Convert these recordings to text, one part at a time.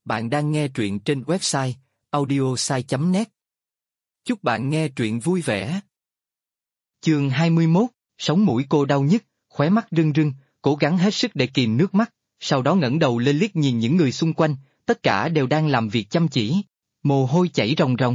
Bạn đang nghe truyện trên website audiosai.net. Chúc bạn nghe truyện vui vẻ. Chương 21, sống mũi cô đau nhức, khóe mắt rưng rưng, cố gắng hết sức để kìm nước mắt, sau đó ngẩng đầu lên liếc nhìn những người xung quanh, tất cả đều đang làm việc chăm chỉ, mồ hôi chảy ròng ròng.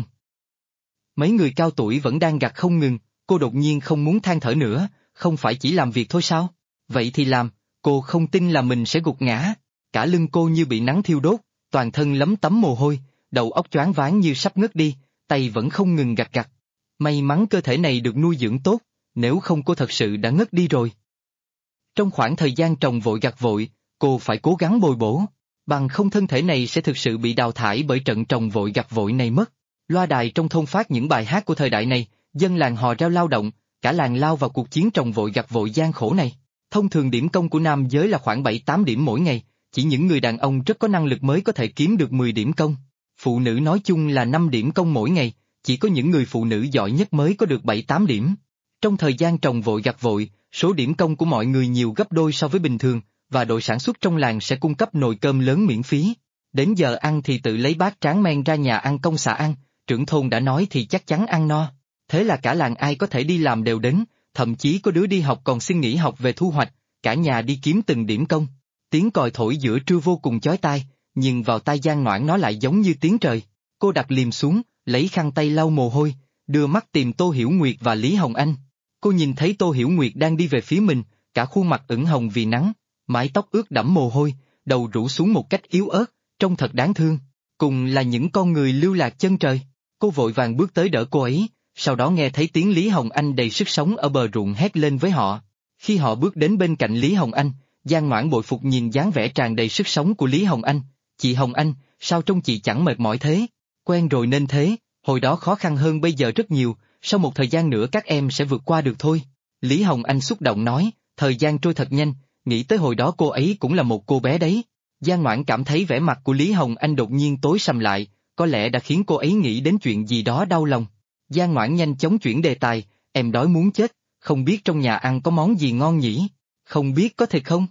Mấy người cao tuổi vẫn đang gặt không ngừng, cô đột nhiên không muốn than thở nữa, không phải chỉ làm việc thôi sao? Vậy thì làm, cô không tin là mình sẽ gục ngã, cả lưng cô như bị nắng thiêu đốt, toàn thân lấm tấm mồ hôi, đầu óc choáng váng như sắp ngất đi, tay vẫn không ngừng gặt gặt. May mắn cơ thể này được nuôi dưỡng tốt, nếu không cô thật sự đã ngất đi rồi. Trong khoảng thời gian trồng vội gặt vội, cô phải cố gắng bồi bổ, bằng không thân thể này sẽ thực sự bị đào thải bởi trận trồng vội gặt vội này mất. Loa đài trong thôn phát những bài hát của thời đại này, dân làng hò reo lao động, cả làng lao vào cuộc chiến trồng vội gặt vội gian khổ này. Thông thường điểm công của nam giới là khoảng 7-8 điểm mỗi ngày, chỉ những người đàn ông rất có năng lực mới có thể kiếm được 10 điểm công. Phụ nữ nói chung là 5 điểm công mỗi ngày, chỉ có những người phụ nữ giỏi nhất mới có được 7-8 điểm. Trong thời gian trồng vội gặt vội, số điểm công của mọi người nhiều gấp đôi so với bình thường, và đội sản xuất trong làng sẽ cung cấp nồi cơm lớn miễn phí. Đến giờ ăn thì tự lấy bát tráng men ra nhà ăn công xã ăn, trưởng thôn đã nói thì chắc chắn ăn no. Thế là cả làng ai có thể đi làm đều đến, thậm chí có đứa đi học còn xin nghỉ học về thu hoạch, cả nhà đi kiếm từng điểm công. Tiếng còi thổi giữa trưa vô cùng chói tai, nhưng vào tai Giang Noãn nó lại giống như tiếng trời. Cô đặt liềm xuống, lấy khăn tay lau mồ hôi, đưa mắt tìm Tô Hiểu Nguyệt và Lý Hồng Anh. Cô nhìn thấy Tô Hiểu Nguyệt đang đi về phía mình, cả khuôn mặt ửng hồng vì nắng, mái tóc ướt đẫm mồ hôi, đầu rũ xuống một cách yếu ớt, trông thật đáng thương. Cùng là những con người lưu lạc chân trời. Cô vội vàng bước tới đỡ cô ấy, sau đó nghe thấy tiếng Lý Hồng Anh đầy sức sống ở bờ ruộng hét lên với họ. Khi họ bước đến bên cạnh Lý Hồng Anh, Giang Noãn bội phục nhìn dáng vẻ tràn đầy sức sống của Lý Hồng Anh. Chị Hồng Anh, sao trông chị chẳng mệt mỏi thế? Quen rồi nên thế, hồi đó khó khăn hơn bây giờ rất nhiều, sau một thời gian nữa các em sẽ vượt qua được thôi. Lý Hồng Anh xúc động nói, thời gian trôi thật nhanh, nghĩ tới hồi đó cô ấy cũng là một cô bé đấy. Giang Noãn cảm thấy vẻ mặt của Lý Hồng Anh đột nhiên tối sầm lại, có lẽ đã khiến cô ấy nghĩ đến chuyện gì đó đau lòng. Giang Noãn nhanh chóng chuyển đề tài, em đói muốn chết, không biết trong nhà ăn có món gì ngon nhỉ? Không biết có thịt không?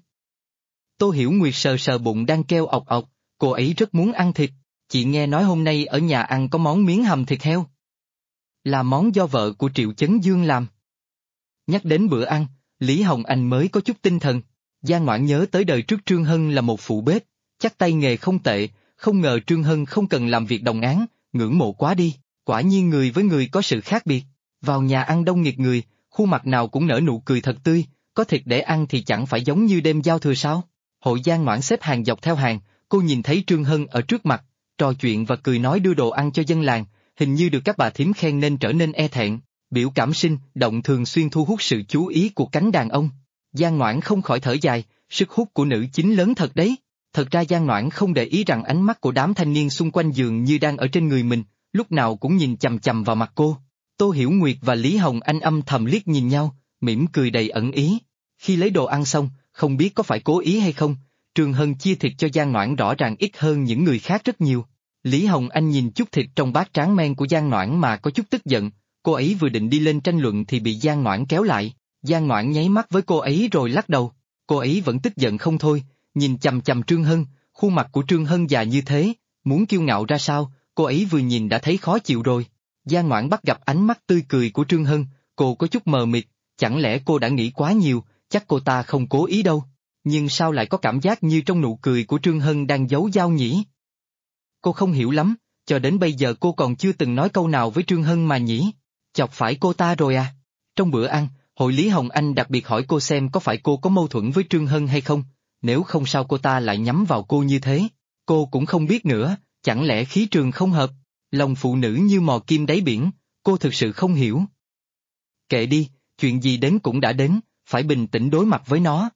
Tô Hiểu Nguyệt sờ sờ bụng đang kêu ọc ọc, cô ấy rất muốn ăn thịt, chị nghe nói hôm nay ở nhà ăn có món miến hầm thịt heo. Là món do vợ của Triệu Chấn Dương làm. Nhắc đến bữa ăn, Lý Hồng Anh mới có chút tinh thần. Giang Noãn nhớ tới đời trước Trương Hân là một phụ bếp, chắc tay nghề không tệ, không ngờ Trương Hân không cần làm việc đồng áng, ngưỡng mộ quá đi, quả nhiên người với người có sự khác biệt. Vào nhà ăn đông nghịt người, khuôn mặt nào cũng nở nụ cười thật tươi, có thịt để ăn thì chẳng phải giống như đêm giao thừa sao? Hội Giang Noãn xếp hàng dọc theo hàng, cô nhìn thấy Trương Hân ở trước mặt, trò chuyện và cười nói đưa đồ ăn cho dân làng, hình như được các bà thím khen nên trở nên e thẹn, biểu cảm sinh, động thường xuyên thu hút sự chú ý của cánh đàn ông. Giang Noãn không khỏi thở dài, sức hút của nữ chính lớn thật đấy. Thật ra Giang Noãn không để ý rằng ánh mắt của đám thanh niên xung quanh dường như đang ở trên người mình, lúc nào cũng nhìn chằm chằm vào mặt cô. Tô Hiểu Nguyệt và Lý Hồng Anh âm thầm liếc nhìn nhau, mỉm cười đầy ẩn ý. Khi lấy đồ ăn xong, không biết có phải cố ý hay không, Trương Hân chia thịt cho Giang Noãn rõ ràng ít hơn những người khác rất nhiều. Lý Hồng Anh nhìn chút thịt trong bát tráng men của Giang Noãn mà có chút tức giận, cô ấy vừa định đi lên tranh luận thì bị Giang Noãn kéo lại. Giang Noãn nháy mắt với cô ấy rồi lắc đầu, cô ấy vẫn tức giận không thôi, nhìn chằm chằm Trương Hân, khuôn mặt của Trương Hân già như thế, muốn kiêu ngạo ra sao, cô ấy vừa nhìn đã thấy khó chịu rồi. Giang Noãn bắt gặp ánh mắt tươi cười của Trương Hân, cô có chút mờ mịt, chẳng lẽ cô đã nghĩ quá nhiều, chắc cô ta không cố ý đâu, nhưng sao lại có cảm giác như trong nụ cười của Trương Hân đang giấu dao nhỉ? Cô không hiểu lắm, cho đến bây giờ cô còn chưa từng nói câu nào với Trương Hân mà nhỉ, chọc phải cô ta rồi à? Trong bữa ăn, hội Lý Hồng Anh đặc biệt hỏi cô xem có phải cô có mâu thuẫn với Trương Hân hay không, nếu không sao cô ta lại nhắm vào cô như thế, cô cũng không biết nữa, chẳng lẽ khí trường không hợp, lòng phụ nữ như mò kim đáy biển, cô thực sự không hiểu. Kệ đi, chuyện gì đến cũng đã đến, phải bình tĩnh đối mặt với nó.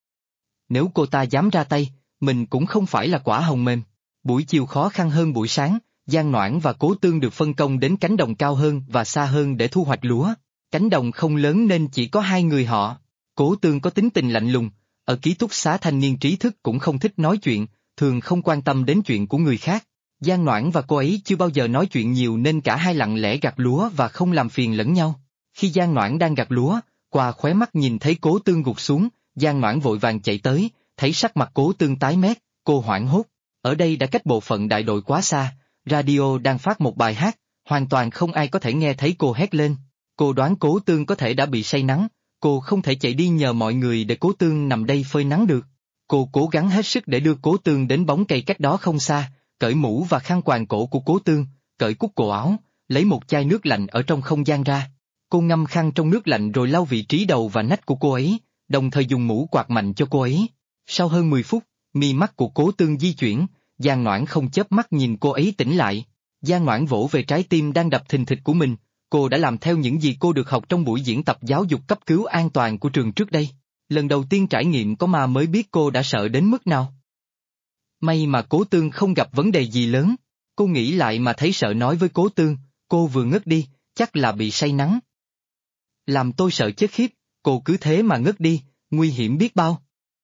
Nếu cô ta dám ra tay, mình cũng không phải là quả hồng mềm. Buổi chiều khó khăn hơn buổi sáng, Giang Noãn và Cố Tương được phân công đến cánh đồng cao hơn và xa hơn để thu hoạch lúa. Cánh đồng không lớn nên chỉ có hai người họ. Cố Tương có tính tình lạnh lùng, ở ký túc xá thanh niên trí thức cũng không thích nói chuyện, thường không quan tâm đến chuyện của người khác. Giang Noãn và cô ấy chưa bao giờ nói chuyện nhiều nên cả hai lặng lẽ gặt lúa và không làm phiền lẫn nhau. Khi Giang Noãn đang gặt lúa, qua khóe mắt nhìn thấy Cố Tương gục xuống, Giang Noãn vội vàng chạy tới, thấy sắc mặt Cố Tương tái mét, cô hoảng hốt. Ở đây đã cách bộ phận đại đội quá xa, radio đang phát một bài hát, hoàn toàn không ai có thể nghe thấy cô hét lên. Cô đoán Cố Tương có thể đã bị say nắng, cô không thể chạy đi nhờ mọi người để Cố Tương nằm đây phơi nắng được. Cô cố gắng hết sức để đưa Cố Tương đến bóng cây cách đó không xa, cởi mũ và khăn quàng cổ của Cố Tương, cởi cúc cổ áo, lấy một chai nước lạnh ở trong không gian ra. Cô ngâm khăn trong nước lạnh rồi lau vị trí đầu và nách của cô ấy, đồng thời dùng mũ quạt mạnh cho cô ấy. Sau hơn 10 phút, mi mắt của Cố Tương di chuyển, Giang Noãn không chớp mắt nhìn cô ấy tỉnh lại. Giang Noãn vỗ về trái tim đang đập thình thịch của mình, cô đã làm theo những gì cô được học trong buổi diễn tập giáo dục cấp cứu an toàn của trường trước đây. Lần đầu tiên trải nghiệm có ma mới biết cô đã sợ đến mức nào. May mà Cố Tương không gặp vấn đề gì lớn, cô nghĩ lại mà thấy sợ nói với Cố Tương, cô vừa ngất đi, chắc là bị say nắng. Làm tôi sợ chết khiếp, cô cứ thế mà ngất đi, nguy hiểm biết bao.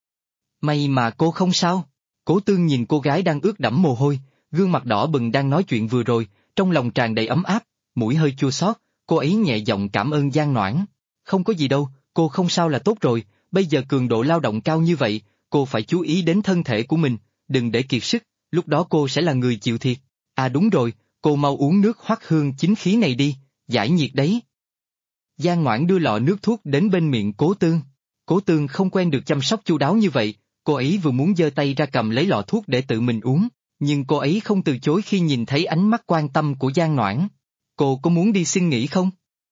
May mà cô không sao. Cố Tương nhìn cô gái đang ướt đẫm mồ hôi, gương mặt đỏ bừng đang nói chuyện vừa rồi, trong lòng tràn đầy ấm áp, mũi hơi chua xót, cô ấy nhẹ giọng cảm ơn Giang Noãn. Không có gì đâu, cô không sao là tốt rồi, bây giờ cường độ lao động cao như vậy, cô phải chú ý đến thân thể của mình, đừng để kiệt sức, lúc đó cô sẽ là người chịu thiệt. À đúng rồi, cô mau uống nước hoắc hương chính khí này đi, giải nhiệt đấy. Giang Noãn đưa lọ nước thuốc đến bên miệng Cố Tương. Cố Tương không quen được chăm sóc chu đáo như vậy, cô ấy vừa muốn giơ tay ra cầm lấy lọ thuốc để tự mình uống, nhưng cô ấy không từ chối khi nhìn thấy ánh mắt quan tâm của Giang Noãn. Cô có muốn đi xin nghỉ không?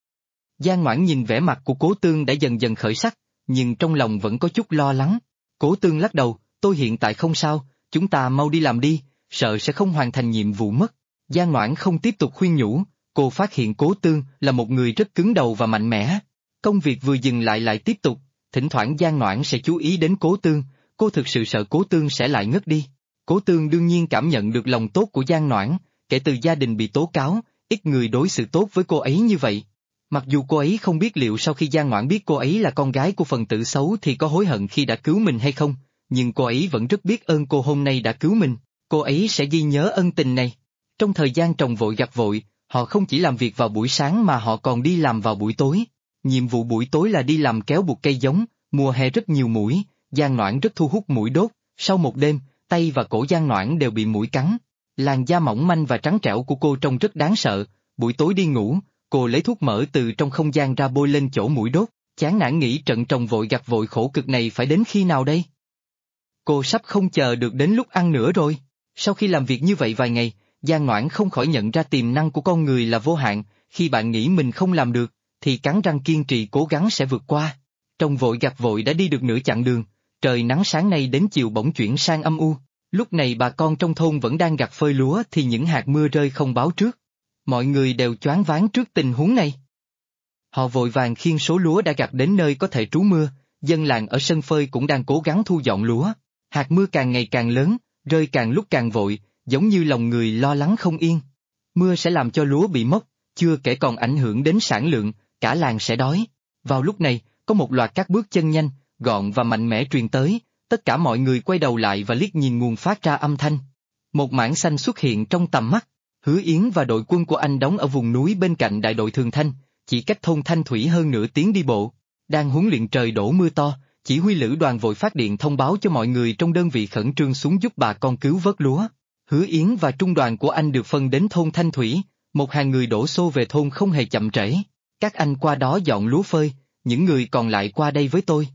Giang Noãn nhìn vẻ mặt của Cố Tương đã dần dần khởi sắc, nhưng trong lòng vẫn có chút lo lắng. Cố Tương lắc đầu, tôi hiện tại không sao, chúng ta mau đi làm đi, sợ sẽ không hoàn thành nhiệm vụ mất. Giang Noãn không tiếp tục khuyên nhủ, cô phát hiện Cố Tương là một người rất cứng đầu và mạnh mẽ. Công việc vừa dừng lại tiếp tục, thỉnh thoảng Giang Noãn sẽ chú ý đến Cố Tương, cô thực sự sợ Cố Tương sẽ lại ngất đi. Cố Tương đương nhiên cảm nhận được lòng tốt của Giang Noãn, kể từ gia đình bị tố cáo, ít người đối xử tốt với cô ấy như vậy. Mặc dù cô ấy không biết liệu sau khi Giang Noãn biết cô ấy là con gái của phần tử xấu thì có hối hận khi đã cứu mình hay không, nhưng cô ấy vẫn rất biết ơn cô hôm nay đã cứu mình, cô ấy sẽ ghi nhớ ân tình này. Trong thời gian trồng vội gặt vội, họ không chỉ làm việc vào buổi sáng mà họ còn đi làm vào buổi tối. Nhiệm vụ buổi tối là đi làm kéo buộc cây giống, mùa hè rất nhiều muỗi, Giang Noãn rất thu hút muỗi đốt, sau một đêm, tay và cổ Giang Noãn đều bị muỗi cắn. Làn da mỏng manh và trắng trẻo của cô trông rất đáng sợ, buổi tối đi ngủ, cô lấy thuốc mỡ từ trong không gian ra bôi lên chỗ muỗi đốt, chán nản nghĩ trận trồng vội gặt vội khổ cực này phải đến khi nào đây? Cô sắp không chờ được đến lúc ăn nữa rồi. Sau khi làm việc như vậy vài ngày, Giang Noãn không khỏi nhận ra tiềm năng của con người là vô hạn, khi bạn nghĩ mình không làm được, thì cắn răng kiên trì cố gắng sẽ vượt qua. Trồng vội gặt vội đã đi được nửa chặng đường, trời nắng sáng nay đến chiều bỗng chuyển sang âm u. Lúc này bà con trong thôn vẫn đang gặt phơi lúa thì những hạt mưa rơi không báo trước. Mọi người đều choáng váng trước tình huống này. Họ vội vàng khiêng số lúa đã gặt đến nơi có thể trú mưa, dân làng ở sân phơi cũng đang cố gắng thu dọn lúa. Hạt mưa càng ngày càng lớn, rơi càng lúc càng vội, giống như lòng người lo lắng không yên. Mưa sẽ làm cho lúa bị mốc, chưa kể còn ảnh hưởng đến sản lượng, cả làng sẽ đói. Vào lúc này, có một loạt các bước chân nhanh, gọn và mạnh mẽ truyền tới, tất cả mọi người quay đầu lại và liếc nhìn nguồn phát ra âm thanh. Một mảng xanh xuất hiện trong tầm mắt, Hứa Yến và đội quân của anh đóng ở vùng núi bên cạnh đại đội Thường Thanh, chỉ cách thôn Thanh Thủy hơn nửa tiếng đi bộ. Đang huấn luyện trời đổ mưa to, chỉ huy lữ đoàn vội phát điện thông báo cho mọi người trong đơn vị khẩn trương xuống giúp bà con cứu vớt lúa. Hứa Yến và trung đoàn của anh được phân đến thôn Thanh Thủy, một hàng người đổ xô về thôn không hề chậm trễ. Các anh qua đó dọn lúa phơi, những người còn lại qua đây với tôi.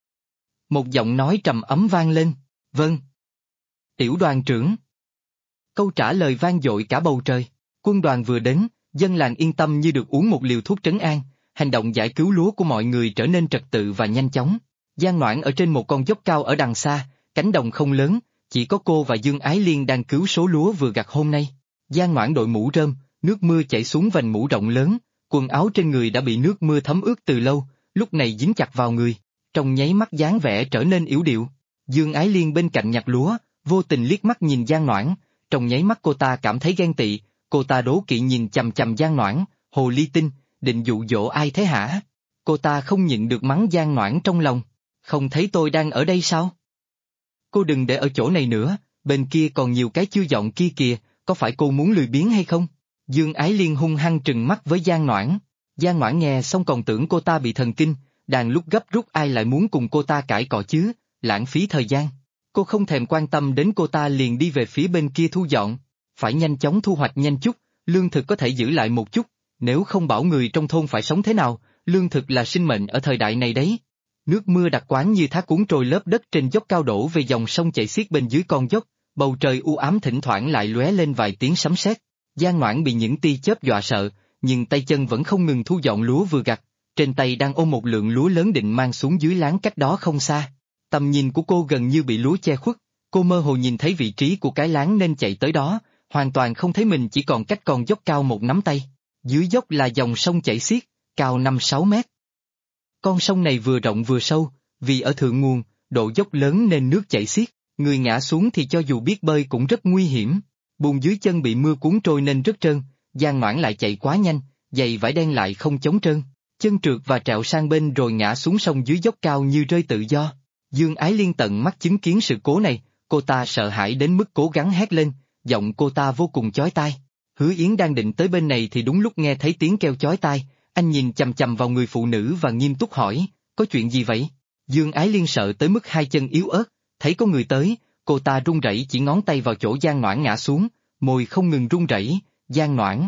Một giọng nói trầm ấm vang lên, vâng. Tiểu đoàn trưởng. Câu trả lời vang dội cả bầu trời, quân đoàn vừa đến, dân làng yên tâm như được uống một liều thuốc trấn an, hành động giải cứu lúa của mọi người trở nên trật tự và nhanh chóng. Giang Noãn ở trên một con dốc cao ở đằng xa, cánh đồng không lớn, chỉ có cô và Dương Ái Liên đang cứu số lúa vừa gặt hôm nay. Giang Noãn đội mũ rơm, nước mưa chảy xuống vành mũ rộng lớn, quần áo trên người đã bị nước mưa thấm ướt từ lâu, lúc này dính chặt vào người, trong nháy mắt dáng vẻ trở nên yểu điệu. Dương Ái Liên bên cạnh nhặt lúa, vô tình liếc mắt nhìn Giang Noãn, trong nháy mắt cô ta cảm thấy ghen tị, cô ta đố kỵ nhìn chằm chằm Giang Noãn, hồ ly tinh, định dụ dỗ ai thế hả? Cô ta không nhịn được mắng Giang Noãn trong lòng, không thấy tôi đang ở đây sao? Cô đừng để ở chỗ này nữa, bên kia còn nhiều cái chưa dọn kia kìa, có phải cô muốn lười biếng hay không? Dương Ái Liên hung hăng trừng mắt với Giang Noãn. Giang Noãn nghe xong còn tưởng cô ta bị thần kinh, đang lúc gấp rút ai lại muốn cùng cô ta cãi cọ chứ, lãng phí thời gian. Cô không thèm quan tâm đến cô ta liền đi về phía bên kia thu dọn. Phải nhanh chóng thu hoạch nhanh chút, lương thực có thể giữ lại một chút, nếu không bảo người trong thôn phải sống thế nào, lương thực là sinh mệnh ở thời đại này đấy. Nước mưa đặc quán như thác cuốn trôi lớp đất trên dốc cao đổ về dòng sông chảy xiết bên dưới con dốc, bầu trời u ám thỉnh thoảng lại lóe lên vài tiếng sấm sét. Giang Ngoãn bị những tia chớp dọa sợ, nhưng tay chân vẫn không ngừng thu dọn lúa vừa gặt, trên tay đang ôm một lượng lúa lớn định mang xuống dưới láng cách đó không xa. Tầm nhìn của cô gần như bị lúa che khuất, cô mơ hồ nhìn thấy vị trí của cái láng nên chạy tới đó, hoàn toàn không thấy mình chỉ còn cách con dốc cao một nắm tay. Dưới dốc là dòng sông chảy xiết, cao 5-6 mét. Con sông này vừa rộng vừa sâu, vì ở thượng nguồn, độ dốc lớn nên nước chảy xiết, người ngã xuống thì cho dù biết bơi cũng rất nguy hiểm. Bùn dưới chân bị mưa cuốn trôi nên rất trơn, Giang Ngoãn lại chạy quá nhanh, giày vải đen lại không chống trơn, chân trượt và trẹo sang bên rồi ngã xuống sông dưới dốc cao như rơi tự do. Dương Ái Liên tận mắt chứng kiến sự cố này, cô ta sợ hãi đến mức cố gắng hét lên, giọng cô ta vô cùng chói tai. Hứa Yến đang định tới bên này thì đúng lúc nghe thấy tiếng kêu chói tai, anh nhìn chằm chằm vào người phụ nữ và nghiêm túc hỏi, có chuyện gì vậy? Dương Ái Liên sợ tới mức hai chân yếu ớt, thấy có người tới, cô ta run rẩy chỉ ngón tay vào chỗ Giang Ngoãn ngã xuống, môi không ngừng run rẩy, Giang Ngoãn,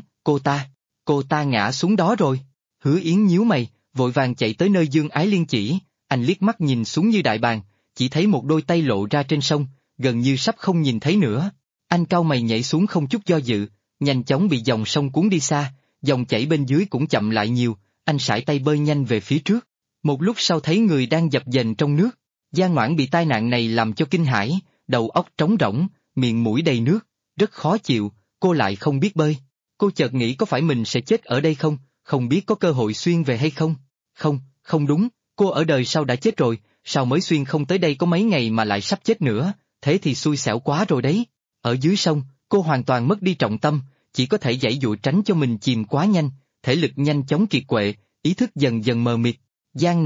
cô ta ngã xuống đó rồi. Hứa Yến nhíu mày, vội vàng chạy tới nơi Dương Ái Liên chỉ, anh liếc mắt nhìn xuống như đại bàng, chỉ thấy một đôi tay lộ ra trên sông, gần như sắp không nhìn thấy nữa. Anh cau mày nhảy xuống không chút do dự, nhanh chóng bị dòng sông cuốn đi xa, dòng chảy bên dưới cũng chậm lại nhiều, anh sải tay bơi nhanh về phía trước. Một lúc sau thấy người đang dập dềnh trong nước, Giang Ngoãn bị tai nạn này làm cho kinh hãi, đầu óc trống rỗng, miệng mũi đầy nước, rất khó chịu, cô lại không biết bơi. Cô chợt nghĩ có phải mình sẽ chết ở đây không, không biết có cơ hội xuyên về hay không. Không đúng, cô ở đời sau đã chết rồi, sao mới xuyên không tới đây có mấy ngày mà lại sắp chết nữa, thế thì xui xẻo quá rồi đấy. Ở dưới sông, cô hoàn toàn mất đi trọng tâm, chỉ có thể giãy dụa tránh cho mình chìm quá nhanh, thể lực nhanh chóng kiệt quệ, ý thức dần dần mờ mịt. Giang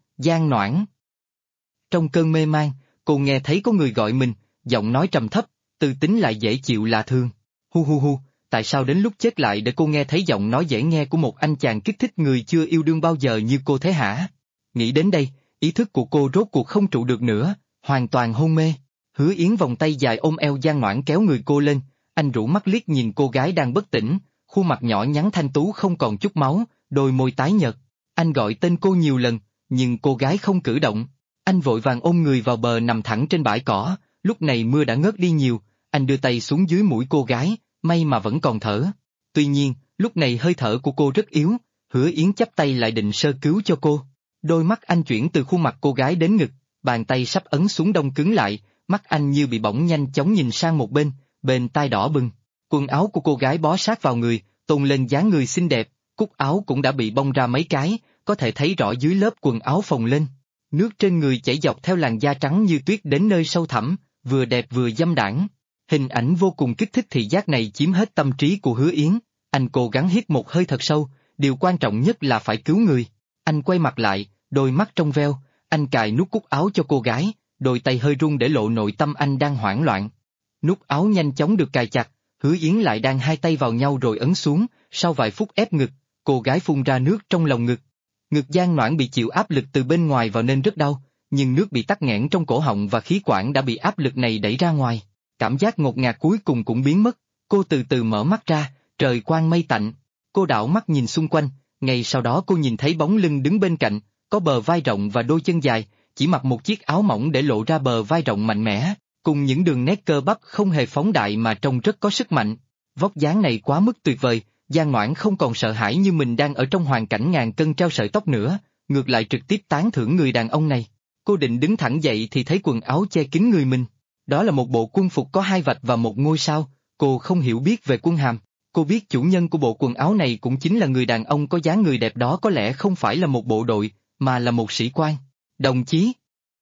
Noãn. Trong cơn mê man, cô nghe thấy có người gọi mình, giọng nói trầm thấp, tư tính lại dễ chịu lạ thường. Hu, tại sao đến lúc chết lại để cô nghe thấy giọng nói dễ nghe của một anh chàng kích thích người chưa yêu đương bao giờ như cô thế hả? Nghĩ đến đây, ý thức của cô rốt cuộc không trụ được nữa, hoàn toàn hôn mê. Hứa Yến vòng tay dài ôm eo Giang Noãn kéo người cô lên, anh rũ mắt liếc nhìn cô gái đang bất tỉnh, khuôn mặt nhỏ nhắn thanh tú không còn chút máu, đôi môi tái nhợt. Anh gọi tên cô nhiều lần, nhưng cô gái không cử động. Anh vội vàng ôm người vào bờ nằm thẳng trên bãi cỏ, lúc này mưa đã ngớt đi nhiều, anh đưa tay xuống dưới mũi cô gái, may mà vẫn còn thở. Tuy nhiên, lúc này hơi thở của cô rất yếu, Hứa Yến chắp tay lại định sơ cứu cho cô. Đôi mắt anh chuyển từ khuôn mặt cô gái đến ngực, bàn tay sắp ấn xuống đông cứng lại, mắt anh như bị bỏng nhanh chóng nhìn sang một bên tai đỏ bừng. Quần áo của cô gái bó sát vào người, tôn lên dáng người xinh đẹp, cúc áo cũng đã bị bong ra mấy cái, có thể thấy rõ dưới lớp quần áo phồng lên. Nước trên người chảy dọc theo làn da trắng như tuyết đến nơi sâu thẳm, vừa đẹp vừa dâm đãng. Hình ảnh vô cùng kích thích thị giác này chiếm hết tâm trí của Hứa Yến, anh cố gắng hít một hơi thật sâu, điều quan trọng nhất là phải cứu người. Anh quay mặt lại, đôi mắt trong veo, anh cài nút cúc áo cho cô gái, đôi tay hơi run để lộ nội tâm anh đang hoảng loạn. Nút áo nhanh chóng được cài chặt, Hứa Yến lại đang hai tay vào nhau rồi ấn xuống, sau vài phút ép ngực, cô gái phun ra nước trong lồng ngực. Ngực Giang Noãn bị chịu áp lực từ bên ngoài vào nên rất đau, nhưng nước bị tắc nghẽn trong cổ họng và khí quản đã bị áp lực này đẩy ra ngoài. Cảm giác ngột ngạt cuối cùng cũng biến mất, cô từ từ mở mắt ra, trời quang mây tạnh. Cô đảo mắt nhìn xung quanh, ngay sau đó cô nhìn thấy bóng lưng đứng bên cạnh, có bờ vai rộng và đôi chân dài, chỉ mặc một chiếc áo mỏng để lộ ra bờ vai rộng mạnh mẽ, cùng những đường nét cơ bắp không hề phóng đại mà trông rất có sức mạnh. Vóc dáng này quá mức tuyệt vời, Giang Noãn không còn sợ hãi như mình đang ở trong hoàn cảnh ngàn cân treo sợi tóc nữa, ngược lại trực tiếp tán thưởng người đàn ông này. Cô định đứng thẳng dậy thì thấy quần áo che kín người mình. Đó là một bộ quân phục có 2 vạch và 1 ngôi sao, cô không hiểu biết về quân hàm. Cô biết chủ nhân của bộ quần áo này cũng chính là người đàn ông có dáng người đẹp đó, có lẽ không phải là một bộ đội, mà là một sĩ quan. Đồng chí.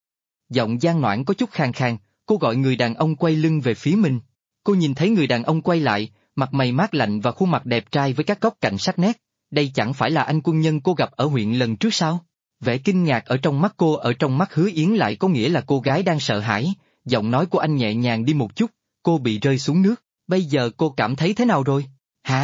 Giọng Giang Noãn có chút khàn khàn, cô gọi người đàn ông quay lưng về phía mình. Cô nhìn thấy người đàn ông quay lại, mặt mày mát lạnh và khuôn mặt đẹp trai với các góc cạnh sắc nét. Đây chẳng phải là anh quân nhân cô gặp ở huyện lần trước sao? Vẻ kinh ngạc ở trong mắt cô ở trong mắt Hứa Yến lại có nghĩa là cô gái đang sợ hãi. Giọng nói của anh nhẹ nhàng đi một chút, cô bị rơi xuống nước, bây giờ cô cảm thấy thế nào rồi? Hả?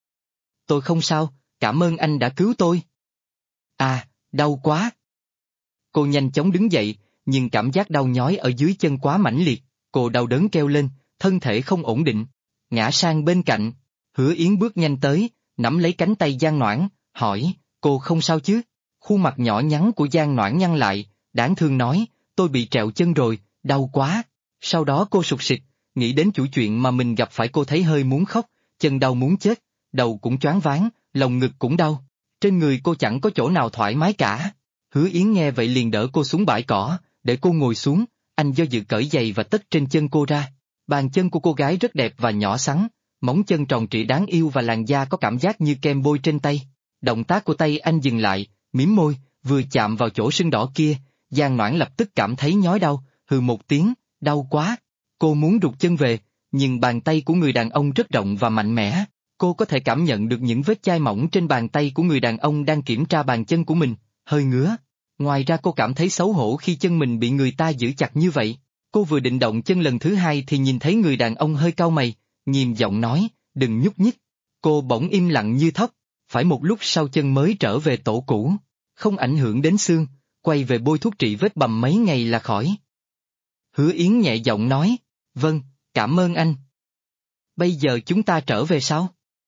Tôi không sao, cảm ơn anh đã cứu tôi. À, đau quá. Cô nhanh chóng đứng dậy, nhưng cảm giác đau nhói ở dưới chân quá mãnh liệt, cô đau đớn kêu lên, thân thể không ổn định, ngã sang bên cạnh. Hứa Yến bước nhanh tới, nắm lấy cánh tay Giang Noãn, hỏi, cô không sao chứ? Khuôn mặt nhỏ nhắn của Giang Noãn nhăn lại, đáng thương nói, tôi bị trẹo chân rồi, đau quá. Sau đó cô sụt sịt, nghĩ đến chủ chuyện mà mình gặp phải, cô thấy hơi muốn khóc, chân đau muốn chết, đầu cũng choáng váng, lồng ngực cũng đau. Trên người cô chẳng có chỗ nào thoải mái cả. Hứa Yến nghe vậy liền đỡ cô xuống bãi cỏ, để cô ngồi xuống, anh do dự cởi giày và tất trên chân cô ra. Bàn chân của cô gái rất đẹp và nhỏ xắn, móng chân tròn trịa đáng yêu và làn da có cảm giác như kem bôi trên tay. Động tác của tay anh dừng lại, mím môi, vừa chạm vào chỗ sưng đỏ kia, Giang Noãn lập tức cảm thấy nhói đau, hừ một tiếng, đau quá. Cô muốn rụt chân về, nhưng bàn tay của người đàn ông rất rộng và mạnh mẽ. Cô có thể cảm nhận được những vết chai mỏng trên bàn tay của người đàn ông đang kiểm tra bàn chân của mình, hơi ngứa. Ngoài ra cô cảm thấy xấu hổ khi chân mình bị người ta giữ chặt như vậy. Cô vừa định động chân lần thứ hai thì nhìn thấy người đàn ông hơi cau mày, nghiêm giọng nói, đừng nhúc nhích. Cô bỗng im lặng như thóc, phải một lúc sau chân mới trở về tổ cũ. Không ảnh hưởng đến xương, quay về bôi thuốc trị vết bầm mấy ngày là khỏi. Hứa Yến nhẹ giọng nói, vâng, cảm ơn anh. Bây giờ chúng ta trở về sao?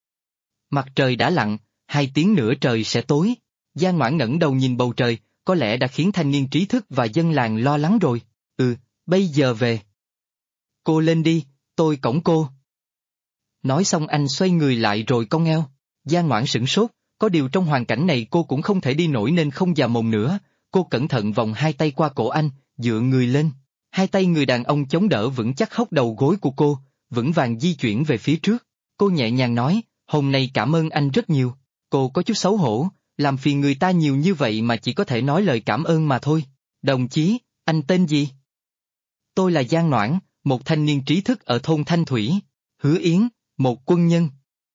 Mặt trời đã lặn, 2 tiếng nữa trời sẽ tối. Giang Noãn ngẩng đầu nhìn bầu trời, có lẽ đã khiến thanh niên trí thức và dân làng lo lắng rồi. Bây giờ về. Cô lên đi, tôi cõng cô. Nói xong anh xoay người lại rồi cong eo. Giang Noãn sửng sốt, có điều trong hoàn cảnh này cô cũng không thể đi nổi nên không già mồm nữa. Cô cẩn thận vòng 2 tay qua cổ anh, dựa người lên. 2 tay người đàn ông chống đỡ vững chắc hốc đầu gối của cô, vững vàng di chuyển về phía trước. Cô nhẹ nhàng nói, hôm nay cảm ơn anh rất nhiều. Cô có chút xấu hổ, làm phiền người ta nhiều như vậy mà chỉ có thể nói lời cảm ơn mà thôi. Đồng chí, anh tên gì? Tôi là Giang Noãn, một thanh niên trí thức ở thôn Thanh Thủy. Hứa Yến, một quân nhân.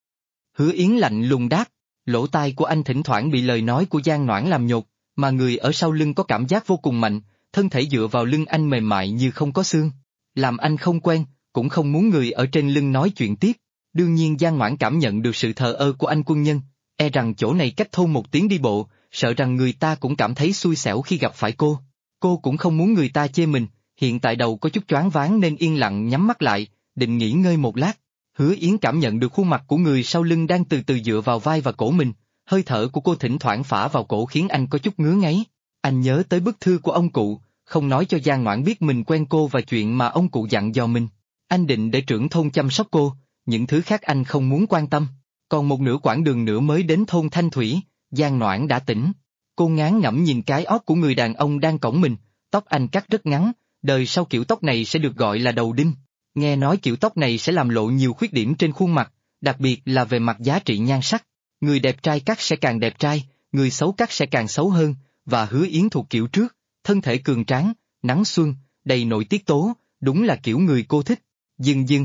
Hứa Yến lạnh lùng đáp, lỗ tai của anh thỉnh thoảng bị lời nói của Giang Noãn làm nhột, mà người ở sau lưng có cảm giác vô cùng mạnh, thân thể dựa vào lưng anh mềm mại như không có xương. Làm anh không quen, cũng không muốn người ở trên lưng nói chuyện tiếp. Đương nhiên Giang Noãn cảm nhận được sự thờ ơ của anh quân nhân, e rằng chỗ này cách thôn 1 tiếng đi bộ, sợ rằng người ta cũng cảm thấy xui xẻo khi gặp phải cô. Cô cũng không muốn người ta chê mình, hiện tại đầu có chút choáng váng nên yên lặng nhắm mắt lại, định nghỉ ngơi một lát. Hứa Yến cảm nhận được khuôn mặt của người sau lưng đang từ từ dựa vào vai và cổ mình, hơi thở của cô thỉnh thoảng phả vào cổ khiến anh có chút ngứa ngáy. Anh nhớ tới bức thư của ông cụ, không nói cho Giang Noãn biết mình quen cô và chuyện mà ông cụ dặn dò mình. Anh định để trưởng thôn chăm sóc cô, những thứ khác anh không muốn quan tâm. Còn một nửa quãng đường nữa mới đến thôn Thanh Thủy, Giang Noãn đã tỉnh. Cô ngán ngẩm nhìn cái ót của người đàn ông đang cõng mình, tóc anh cắt rất ngắn, đời sau kiểu tóc này sẽ được gọi là đầu đinh. Nghe nói kiểu tóc này sẽ làm lộ nhiều khuyết điểm trên khuôn mặt, đặc biệt là về mặt giá trị nhan sắc. Người đẹp trai cắt sẽ càng đẹp trai, người xấu cắt sẽ càng xấu hơn, và Hứa Yến thuộc kiểu trước, thân thể cường tráng, nắng xuân, đầy nội tiết tố, đúng là kiểu người cô thích. Dừng.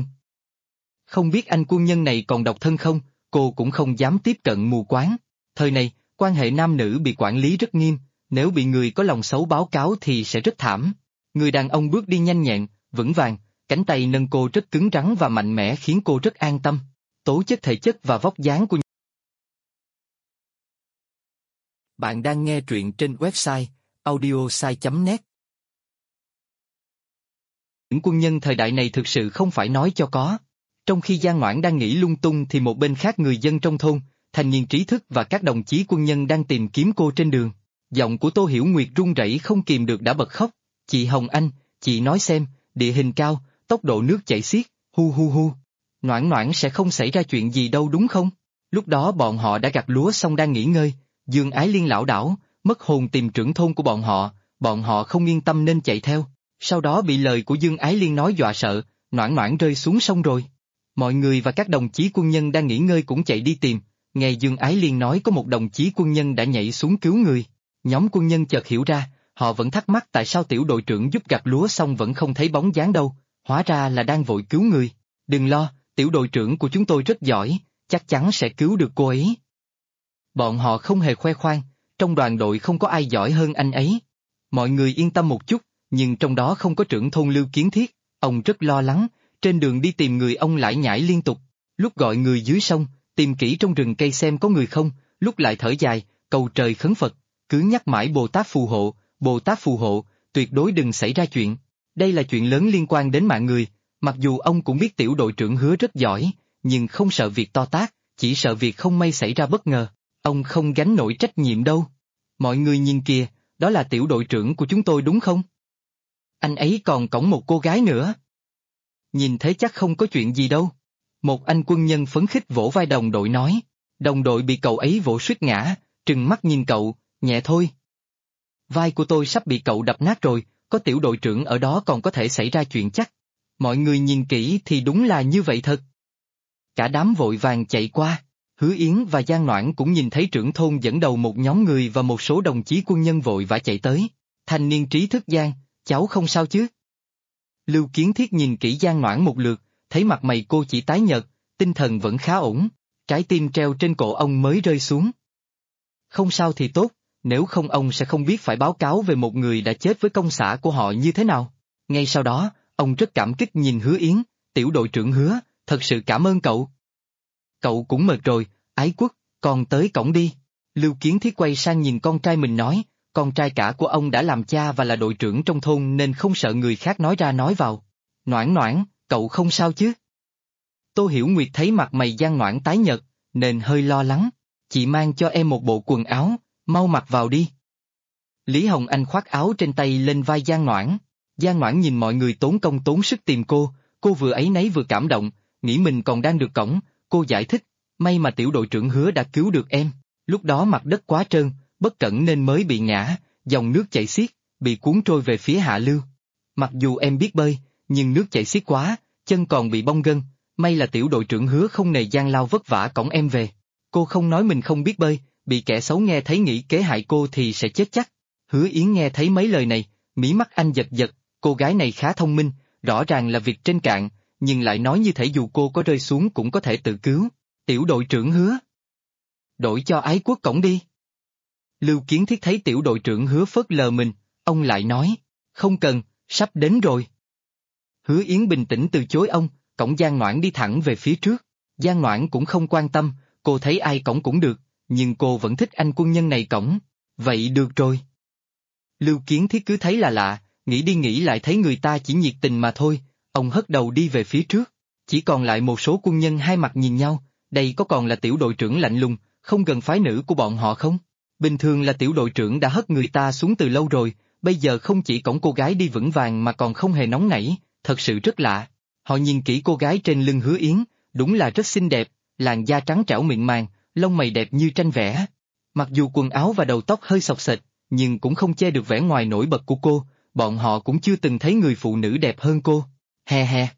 Không biết anh quân nhân này còn độc thân không, cô cũng không dám tiếp cận mù quáng. Thời này, quan hệ nam nữ bị quản lý rất nghiêm, nếu bị người có lòng xấu báo cáo thì sẽ rất thảm. Người đàn ông bước đi nhanh nhẹn, vững vàng, cánh tay nâng cô rất cứng rắn và mạnh mẽ khiến cô rất an tâm. Tố chất thể chất và vóc dáng của bạn đang nghe truyện trên website audiosai.net. Những quân nhân thời đại này thực sự không phải nói cho có. Trong khi Giang Noãn đang nghĩ lung tung thì một bên khác người dân trong thôn, thanh niên trí thức và các đồng chí quân nhân đang tìm kiếm cô trên đường. Giọng của Tô Hiểu Nguyệt run rẩy không kìm được đã bật khóc. Chị Hồng Anh, chị nói xem, địa hình cao, tốc độ nước chảy xiết, hu. Noãn Noãn sẽ không xảy ra chuyện gì đâu đúng không? Lúc đó bọn họ đã gặt lúa xong đang nghỉ ngơi, Dương Ái Liên lảo đảo, mất hồn tìm trưởng thôn của bọn họ không yên tâm nên chạy theo. Sau đó bị lời của Dương Ái Liên nói dọa sợ, Noãn Noãn rơi xuống sông rồi. Mọi người và các đồng chí quân nhân đang nghỉ ngơi cũng chạy đi tìm, nghe Dương Ái Liên nói có một đồng chí quân nhân đã nhảy xuống cứu người. Nhóm quân nhân chợt hiểu ra, họ vẫn thắc mắc tại sao tiểu đội trưởng giúp gặt lúa xong vẫn không thấy bóng dáng đâu, hóa ra là đang vội cứu người. Đừng lo, tiểu đội trưởng của chúng tôi rất giỏi, chắc chắn sẽ cứu được cô ấy. Bọn họ không hề khoe khoang, trong đoàn đội không có ai giỏi hơn anh ấy. Mọi người yên tâm một chút, nhưng trong đó không có trưởng thôn Lưu Kiến Thiết, ông rất lo lắng, trên đường đi tìm người ông lải nhải liên tục, lúc gọi người dưới sông, tìm kỹ trong rừng cây xem có người không, lúc lại thở dài, cầu trời khấn Phật, cứ nhắc mãi Bồ Tát phù hộ, tuyệt đối đừng xảy ra chuyện. Đây là chuyện lớn liên quan đến mạng người, mặc dù ông cũng biết tiểu đội trưởng Hứa rất giỏi, nhưng không sợ việc to tát, chỉ sợ việc không may xảy ra bất ngờ. Ông không gánh nổi trách nhiệm đâu. Mọi người nhìn kìa, đó là tiểu đội trưởng của chúng tôi đúng không? Anh ấy còn cõng một cô gái nữa. Nhìn thấy chắc không có chuyện gì đâu. Một anh quân nhân phấn khích vỗ vai đồng đội nói. Đồng đội bị cậu ấy vỗ suýt ngã, trừng mắt nhìn cậu, nhẹ thôi. Vai của tôi sắp bị cậu đập nát rồi, có tiểu đội trưởng ở đó còn có thể xảy ra chuyện chắc. Mọi người nhìn kỹ thì đúng là như vậy thật. Cả đám vội vàng chạy qua. Hứa Yến và Giang Noãn cũng nhìn thấy trưởng thôn dẫn đầu một nhóm người và một số đồng chí quân nhân vội vã chạy tới. Thanh niên trí thức Giang, cháu không sao chứ? Lưu Kiến Thiết nhìn kỹ Giang Noãn một lượt, thấy mặt mày cô chỉ tái nhợt, tinh thần vẫn khá ổn, trái tim treo trên cổ ông mới rơi xuống. Không sao thì tốt, nếu không ông sẽ không biết phải báo cáo về một người đã chết với công xã của họ như thế nào. Ngay sau đó, ông rất cảm kích nhìn Hứa Yến, tiểu đội trưởng Hứa, thật sự cảm ơn cậu. Cậu cũng mệt rồi, Ái Quốc, con tới cổng đi. Lưu Kiến Thiết quay sang nhìn con trai mình nói, con trai cả của ông đã làm cha và là đội trưởng trong thôn nên không sợ người khác nói ra nói vào. Noãn Noãn, cậu không sao chứ? Tô Hiểu Nguyệt thấy mặt mày Giang Noãn tái nhợt, nên hơi lo lắng. Chị mang cho em một bộ quần áo, mau mặc vào đi. Lý Hồng Anh khoác áo trên tay lên vai Giang Noãn. Giang Noãn nhìn mọi người tốn công tốn sức tìm cô vừa áy náy vừa cảm động, nghĩ mình còn đang được cõng, cô giải thích, may mà tiểu đội trưởng Hứa đã cứu được em, lúc đó mặt đất quá trơn, bất cẩn nên mới bị ngã, dòng nước chảy xiết, bị cuốn trôi về phía hạ lưu. Mặc dù em biết bơi, nhưng nước chảy xiết quá, chân còn bị bong gân, may là tiểu đội trưởng Hứa không nề gian lao vất vả cõng em về. Cô không nói mình không biết bơi, bị kẻ xấu nghe thấy nghĩ kế hại cô thì sẽ chết chắc. Hứa Yến nghe thấy mấy lời này, mí mắt anh giật giật, cô gái này khá thông minh, rõ ràng là việc trên cạn, nhưng lại nói như thể dù cô có rơi xuống cũng có thể tự cứu. Tiểu đội trưởng Hứa, đổi cho Ái Quốc cõng đi. Lưu Kiến Thiết thấy tiểu đội trưởng Hứa phớt lờ mình, ông lại nói, không cần, sắp đến rồi. Hứa Yến bình tĩnh từ chối ông, cõng Giang Noãn đi thẳng về phía trước. Giang Noãn cũng không quan tâm, cô thấy ai cõng cũng được, nhưng cô vẫn thích anh quân nhân này cõng. Vậy được rồi. Lưu Kiến Thiết cứ thấy là lạ, nghĩ đi nghĩ lại thấy người ta chỉ nhiệt tình mà thôi, ông hất đầu đi về phía trước. Chỉ còn lại một số quân nhân hai mặt nhìn nhau, đây có còn là tiểu đội trưởng lạnh lùng, không gần phái nữ của bọn họ không? Bình thường là tiểu đội trưởng đã hất người ta xuống từ lâu rồi, bây giờ không chỉ cõng cô gái đi vững vàng mà còn không hề nóng nảy, thật sự rất lạ. Họ nhìn kỹ cô gái trên lưng Hứa Yến, đúng là rất xinh đẹp, làn da trắng trẻo mịn màng, lông mày đẹp như tranh vẽ. Mặc dù quần áo và đầu tóc hơi xộc xệch, nhưng cũng không che được vẻ ngoài nổi bật của cô, bọn họ cũng chưa từng thấy người phụ nữ đẹp hơn cô. He he.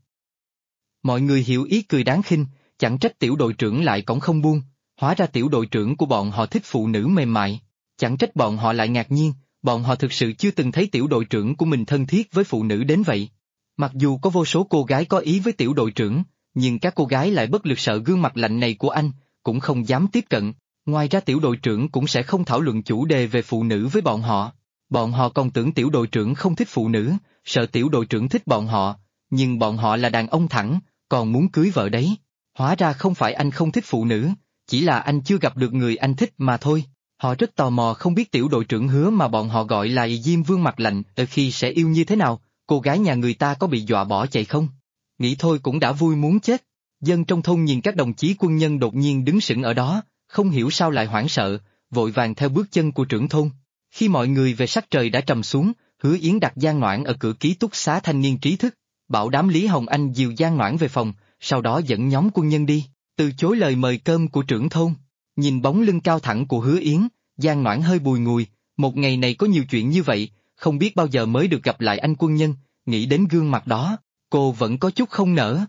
Mọi người hiểu ý cười đáng khinh, chẳng trách tiểu đội trưởng lại cõng không buông, hóa ra tiểu đội trưởng của bọn họ thích phụ nữ mềm mại. Chẳng trách bọn họ lại ngạc nhiên, bọn họ thực sự chưa từng thấy tiểu đội trưởng của mình thân thiết với phụ nữ đến vậy. Mặc dù có vô số cô gái có ý với tiểu đội trưởng, nhưng các cô gái lại bất lực sợ gương mặt lạnh này của anh, cũng không dám tiếp cận. Ngoài ra tiểu đội trưởng cũng sẽ không thảo luận chủ đề về phụ nữ với bọn họ. Bọn họ còn tưởng tiểu đội trưởng không thích phụ nữ, sợ tiểu đội trưởng thích bọn họ, nhưng bọn họ là đàn ông thẳng, còn muốn cưới vợ đấy. Hóa ra không phải anh không thích phụ nữ, chỉ là anh chưa gặp được người anh thích mà thôi. Họ rất tò mò không biết tiểu đội trưởng Hứa mà bọn họ gọi là Diêm Vương mặt lạnh ở khi sẽ yêu như thế nào, cô gái nhà người ta có bị dọa bỏ chạy không? Nghĩ thôi cũng đã vui muốn chết. Dân trong thôn nhìn các đồng chí quân nhân đột nhiên đứng sững ở đó, không hiểu sao lại hoảng sợ, vội vàng theo bước chân của trưởng thôn. Khi mọi người về sắc trời đã trầm xuống, Hứa Yến đặt Giang Noãn ở cửa ký túc xá thanh niên trí thức, bảo đám Lý Hồng Anh dìu Giang Noãn về phòng, sau đó dẫn nhóm quân nhân đi, từ chối lời mời cơm của trưởng thôn. Nhìn bóng lưng cao thẳng của Hứa Yến, Giang Noãn hơi bùi ngùi, một ngày này có nhiều chuyện như vậy, không biết bao giờ mới được gặp lại anh quân nhân, nghĩ đến gương mặt đó, cô vẫn có chút không nỡ.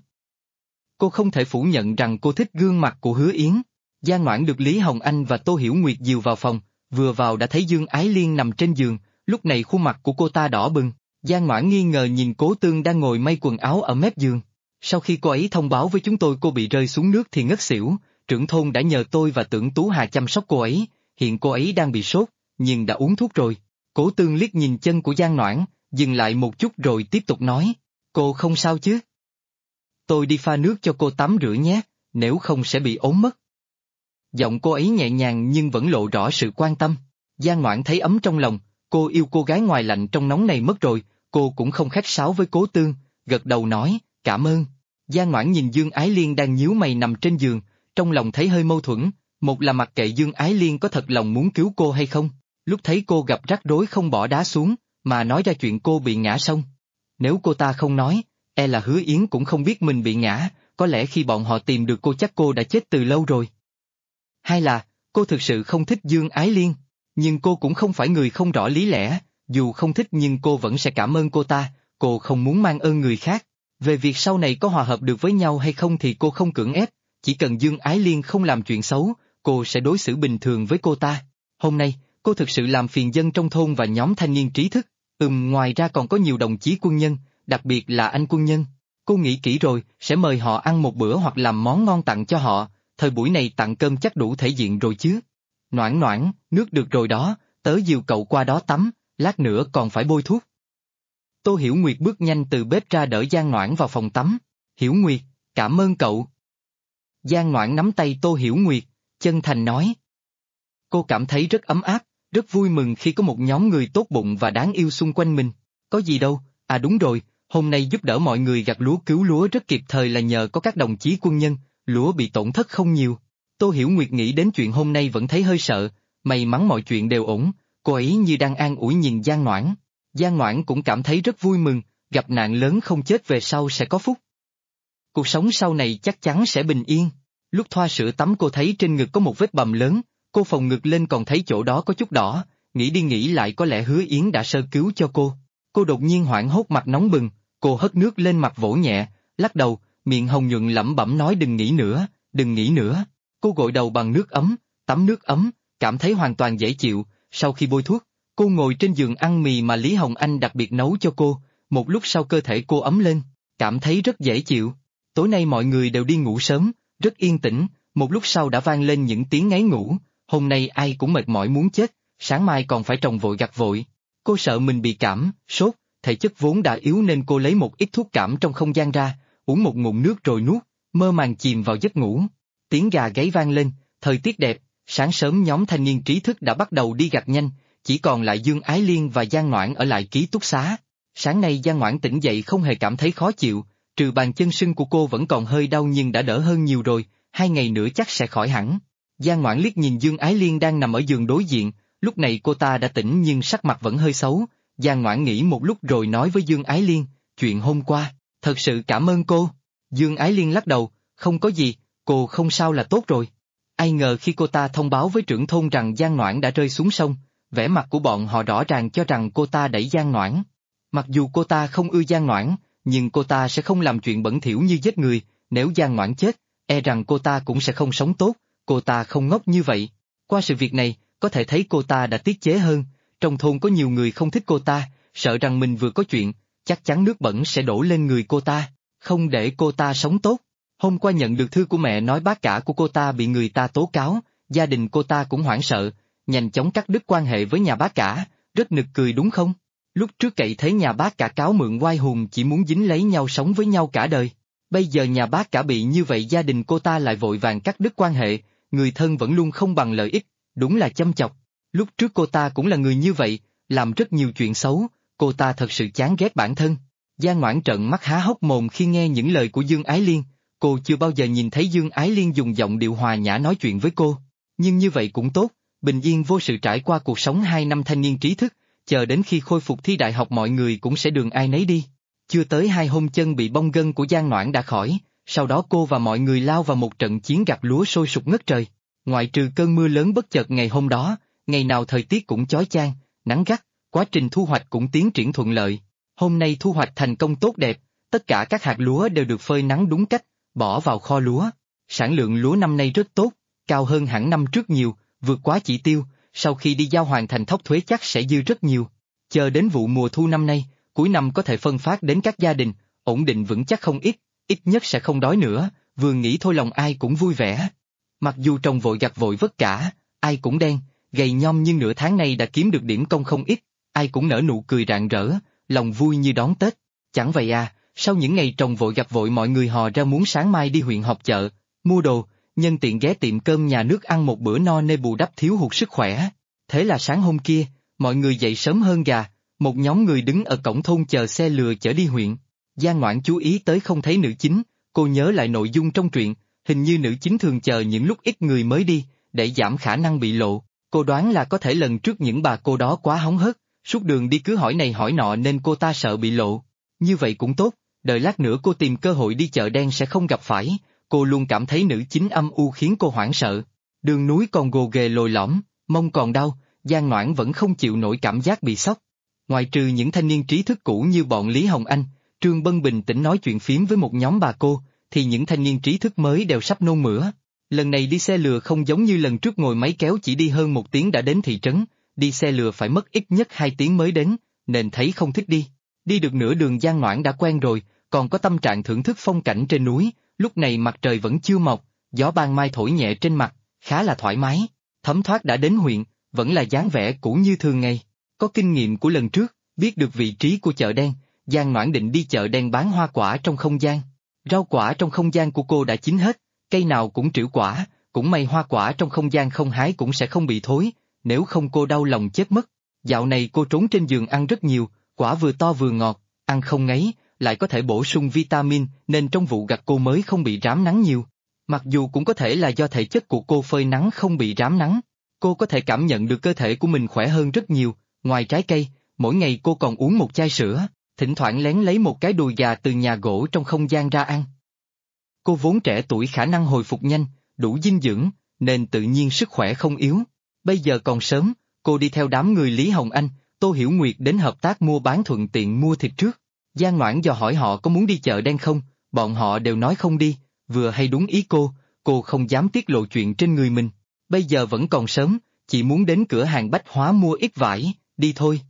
Cô không thể phủ nhận rằng cô thích gương mặt của Hứa Yến. Giang Noãn được Lý Hồng Anh và Tô Hiểu Nguyệt dìu vào phòng, vừa vào đã thấy Dương Ái Liên nằm trên giường, lúc này khuôn mặt của cô ta đỏ bừng. Giang Noãn nghi ngờ nhìn Cố Tương đang ngồi may quần áo ở mép giường. Sau khi cô ấy thông báo với chúng tôi cô bị rơi xuống nước thì ngất xỉu, trưởng thôn đã nhờ tôi và Tưởng Tú Hà chăm sóc cô ấy, hiện cô ấy đang bị sốt, nhưng đã uống thuốc rồi. Cố Tương liếc nhìn chân của Giang Noãn, dừng lại một chút rồi tiếp tục nói, cô không sao chứ? Tôi đi pha nước cho cô tắm rửa nhé, nếu không sẽ bị ốm mất. Giọng cô ấy nhẹ nhàng nhưng vẫn lộ rõ sự quan tâm. Giang Noãn thấy ấm trong lòng, Cô yêu cô gái ngoài lạnh trong nóng này mất rồi, cô cũng không khách sáo với Cố Tương, gật đầu nói, cảm ơn. Giang Ngoãn nhìn Dương Ái Liên đang nhíu mày nằm trên giường, trong lòng thấy hơi mâu thuẫn, một là mặc kệ Dương Ái Liên có thật lòng muốn cứu cô hay không, lúc thấy cô gặp rắc rối không bỏ đá xuống, mà nói ra chuyện cô bị ngã sông. Nếu cô ta không nói, e là Hứa Yến cũng không biết mình bị ngã, có lẽ khi bọn họ tìm được cô chắc cô đã chết từ lâu rồi. Hay là, cô thực sự không thích Dương Ái Liên, nhưng cô cũng không phải người không rõ lý lẽ, dù không thích nhưng cô vẫn sẽ cảm ơn cô ta, cô không muốn mang ơn người khác. Về việc sau này có hòa hợp được với nhau hay không thì cô không cưỡng ép, chỉ cần Dương Ái Liên không làm chuyện xấu, cô sẽ đối xử bình thường với cô ta. Hôm nay, cô thực sự làm phiền dân trong thôn và nhóm thanh niên trí thức, ngoài ra còn có nhiều đồng chí quân nhân, đặc biệt là anh quân nhân. Cô nghĩ kỹ rồi, sẽ mời họ ăn một bữa hoặc làm món ngon tặng cho họ, thời buổi này tặng cơm chắc đủ thể diện rồi chứ. Noãn Noãn, nước được rồi đó, tớ dìu cậu qua đó tắm, lát nữa còn phải bôi thuốc. Tô Hiểu Nguyệt bước nhanh từ bếp ra đỡ Giang Noãn vào phòng tắm. Hiểu Nguyệt, cảm ơn cậu. Giang Noãn nắm tay Tô Hiểu Nguyệt, chân thành nói. Cô cảm thấy rất ấm áp, rất vui mừng khi có một nhóm người tốt bụng và đáng yêu xung quanh mình. Có gì đâu, à đúng rồi, hôm nay giúp đỡ mọi người gặt lúa cứu lúa rất kịp thời là nhờ có các đồng chí quân nhân, lúa bị tổn thất không nhiều. Tô Hiểu Nguyệt nghĩ đến chuyện hôm nay vẫn thấy hơi sợ, may mắn mọi chuyện đều ổn, cô ấy như đang an ủi nhìn Giang Noãn. Giang Noãn cũng cảm thấy rất vui mừng, gặp nạn lớn không chết về sau sẽ có phúc. Cuộc sống sau này chắc chắn sẽ bình yên. Lúc thoa sữa tắm cô thấy trên ngực có một vết bầm lớn, cô phồng ngực lên còn thấy chỗ đó có chút đỏ, nghĩ đi nghĩ lại có lẽ Hứa Yến đã sơ cứu cho cô. Cô đột nhiên hoảng hốt mặt nóng bừng, cô hất nước lên mặt vỗ nhẹ, lắc đầu, miệng hồng nhuận lẩm bẩm nói đừng nghĩ nữa, đừng nghĩ nữa. Cô gội đầu bằng nước ấm, tắm nước ấm, cảm thấy hoàn toàn dễ chịu, sau khi bôi thuốc, cô ngồi trên giường ăn mì mà Lý Hồng Anh đặc biệt nấu cho cô, một lúc sau cơ thể cô ấm lên, cảm thấy rất dễ chịu. Tối nay mọi người đều đi ngủ sớm, rất yên tĩnh, một lúc sau đã vang lên những tiếng ngáy ngủ, hôm nay ai cũng mệt mỏi muốn chết, sáng mai còn phải trồng vội gặt vội. Cô sợ mình bị cảm, sốt, thể chất vốn đã yếu nên cô lấy một ít thuốc cảm trong không gian ra, uống một ngụm nước rồi nuốt, mơ màng chìm vào giấc ngủ. Tiếng gà gáy vang lên, thời tiết đẹp, sáng sớm nhóm thanh niên trí thức đã bắt đầu đi gặt nhanh, chỉ còn lại Dương Ái Liên và Giang Noãn ở lại ký túc xá. Sáng nay Giang Noãn tỉnh dậy không hề cảm thấy khó chịu, trừ bàn chân sưng của cô vẫn còn hơi đau nhưng đã đỡ hơn nhiều rồi, 2 ngày nữa chắc sẽ khỏi hẳn. Giang Noãn liếc nhìn Dương Ái Liên đang nằm ở giường đối diện, lúc này cô ta đã tỉnh nhưng sắc mặt vẫn hơi xấu. Giang Noãn nghĩ một lúc rồi nói với Dương Ái Liên, chuyện hôm qua, thật sự cảm ơn cô. Dương Ái Liên lắc đầu, không có gì, cô không sao là tốt rồi. Ai ngờ khi cô ta thông báo với trưởng thôn rằng Giang Noãn đã rơi xuống sông, vẻ mặt của bọn họ rõ ràng cho rằng cô ta đẩy Giang Noãn. Mặc dù cô ta không ưa Giang Noãn, nhưng cô ta sẽ không làm chuyện bẩn thỉu như giết người, nếu Giang Noãn chết, e rằng cô ta cũng sẽ không sống tốt, cô ta không ngốc như vậy. Qua sự việc này, có thể thấy cô ta đã tiết chế hơn, trong thôn có nhiều người không thích cô ta, sợ rằng mình vừa có chuyện, chắc chắn nước bẩn sẽ đổ lên người cô ta, không để cô ta sống tốt. Hôm qua nhận được thư của mẹ nói bác cả của cô ta bị người ta tố cáo, gia đình cô ta cũng hoảng sợ, nhanh chóng cắt đứt quan hệ với nhà bác cả, rất nực cười đúng không? Lúc trước cậy thấy nhà bác cả cáo mượn oai hùng chỉ muốn dính lấy nhau sống với nhau cả đời. Bây giờ nhà bác cả bị như vậy gia đình cô ta lại vội vàng cắt đứt quan hệ, người thân vẫn luôn không bằng lợi ích, đúng là châm chọc. Lúc trước cô ta cũng là người như vậy, làm rất nhiều chuyện xấu, cô ta thật sự chán ghét bản thân. Giang Ngoãn trợn mắt há hốc mồm khi nghe những lời của Dương Ái Liên, cô chưa bao giờ nhìn thấy Dương Ái Liên dùng giọng điệu hòa nhã nói chuyện với cô. Nhưng như vậy cũng tốt, bình yên vô sự trải qua cuộc sống 2 năm thanh niên trí thức, chờ đến khi khôi phục thi đại học mọi người cũng sẽ đường ai nấy đi. Chưa tới 2 hôm chân bị bong gân của Giang Noãn đã khỏi, sau đó cô và mọi người lao vào một trận chiến gặt lúa sôi sục ngất trời. Ngoại trừ cơn mưa lớn bất chợt ngày hôm đó, ngày nào thời tiết cũng chói chang, nắng gắt, quá trình thu hoạch cũng tiến triển thuận lợi. Hôm nay thu hoạch thành công tốt đẹp, tất cả các hạt lúa đều được phơi nắng đúng cách, bỏ vào kho lúa. Sản lượng lúa năm nay rất tốt, cao hơn hẳn năm trước nhiều, vượt quá chỉ tiêu, sau khi đi giao hoàn thành thóc thuế chắc sẽ dư rất nhiều. Chờ đến vụ mùa thu năm nay, cuối năm có thể phân phát đến các gia đình, ổn định vững chắc không ít nhất sẽ không đói nữa, vừa nghĩ thôi lòng ai cũng vui vẻ. Mặc dù trồng vội gặt vội vất vả, ai cũng đen, gầy nhom nhưng nửa tháng nay đã kiếm được điểm công không ít, ai cũng nở nụ cười rạng rỡ, lòng vui như đón Tết. Chẳng vậy à, sau những ngày trồng vội gặt vội mọi người hò ra muốn sáng mai đi huyện họp chợ, mua đồ, nhân tiện ghé tiệm cơm nhà nước ăn một bữa no nê bù đắp thiếu hụt sức khỏe. Thế là sáng hôm kia, Mọi người dậy sớm hơn gà, một nhóm người đứng ở cổng thôn chờ xe lừa chở đi huyện. Giang Ngoãn chú ý tới không thấy nữ chính, cô nhớ lại nội dung trong truyện, hình như nữ chính thường chờ những lúc ít người mới đi, để giảm khả năng bị lộ. Cô đoán là có thể lần trước những bà cô đó quá hóng hớt, suốt đường đi cứ hỏi này hỏi nọ nên cô ta sợ bị lộ. Như vậy cũng tốt, đợi lát nữa cô tìm cơ hội đi chợ đen sẽ không gặp phải, cô luôn cảm thấy nữ chính âm u khiến cô hoảng sợ. Đường núi còn gồ ghề lồi lõm, mông còn đau, Giang Ngoãn vẫn không chịu nổi cảm giác bị sốc. Ngoài trừ những thanh niên trí thức cũ như bọn Lý Hồng Anh, Trương Bân bình tĩnh nói chuyện phiếm với một nhóm bà cô, thì những thanh niên trí thức mới đều sắp nôn mửa. Lần này đi xe lừa không giống như lần trước ngồi máy kéo chỉ đi hơn 1 tiếng đã đến thị trấn, đi xe lừa phải mất ít nhất 2 tiếng mới đến, nên thấy không thích đi. Đi được nửa đường Giang Ngoãn đã quen rồi, còn có tâm trạng thưởng thức phong cảnh trên núi, lúc này mặt trời vẫn chưa mọc, gió ban mai thổi nhẹ trên mặt, khá là thoải mái. Thấm thoát đã đến huyện, vẫn là dáng vẻ cũ như thường ngày. Có kinh nghiệm của lần trước, biết được vị trí của chợ đen, Giang Ngoãn định đi chợ đen bán hoa quả trong không gian. Rau quả trong không gian của cô đã chín hết, cây nào cũng trĩu quả, cũng may hoa quả trong không gian không hái cũng sẽ không bị thối, nếu không cô đau lòng chết mất. Dạo này cô trốn trên giường ăn rất nhiều, quả vừa to vừa ngọt, ăn không ngấy, lại có thể bổ sung vitamin nên trong vụ gặt cô mới không bị rám nắng nhiều. Mặc dù cũng có thể là do thể chất của cô phơi nắng không bị rám nắng, cô có thể cảm nhận được cơ thể của mình khỏe hơn rất nhiều. Ngoài trái cây, mỗi ngày cô còn uống một chai sữa, thỉnh thoảng lén lấy một cái đùi gà từ nhà gỗ trong không gian ra ăn. Cô vốn trẻ tuổi khả năng hồi phục nhanh, đủ dinh dưỡng, nên tự nhiên sức khỏe không yếu. Bây giờ còn sớm, cô đi theo đám người Lý Hồng Anh, Tô Hiểu Nguyệt đến hợp tác mua bán thuận tiện mua thịt trước. Giang Ngoãn dò hỏi họ có muốn đi chợ đen không, bọn họ đều nói không đi, vừa hay đúng ý cô không dám tiết lộ chuyện trên người mình. Bây giờ vẫn còn sớm, chỉ muốn đến cửa hàng bách hóa mua ít vải, đi thôi.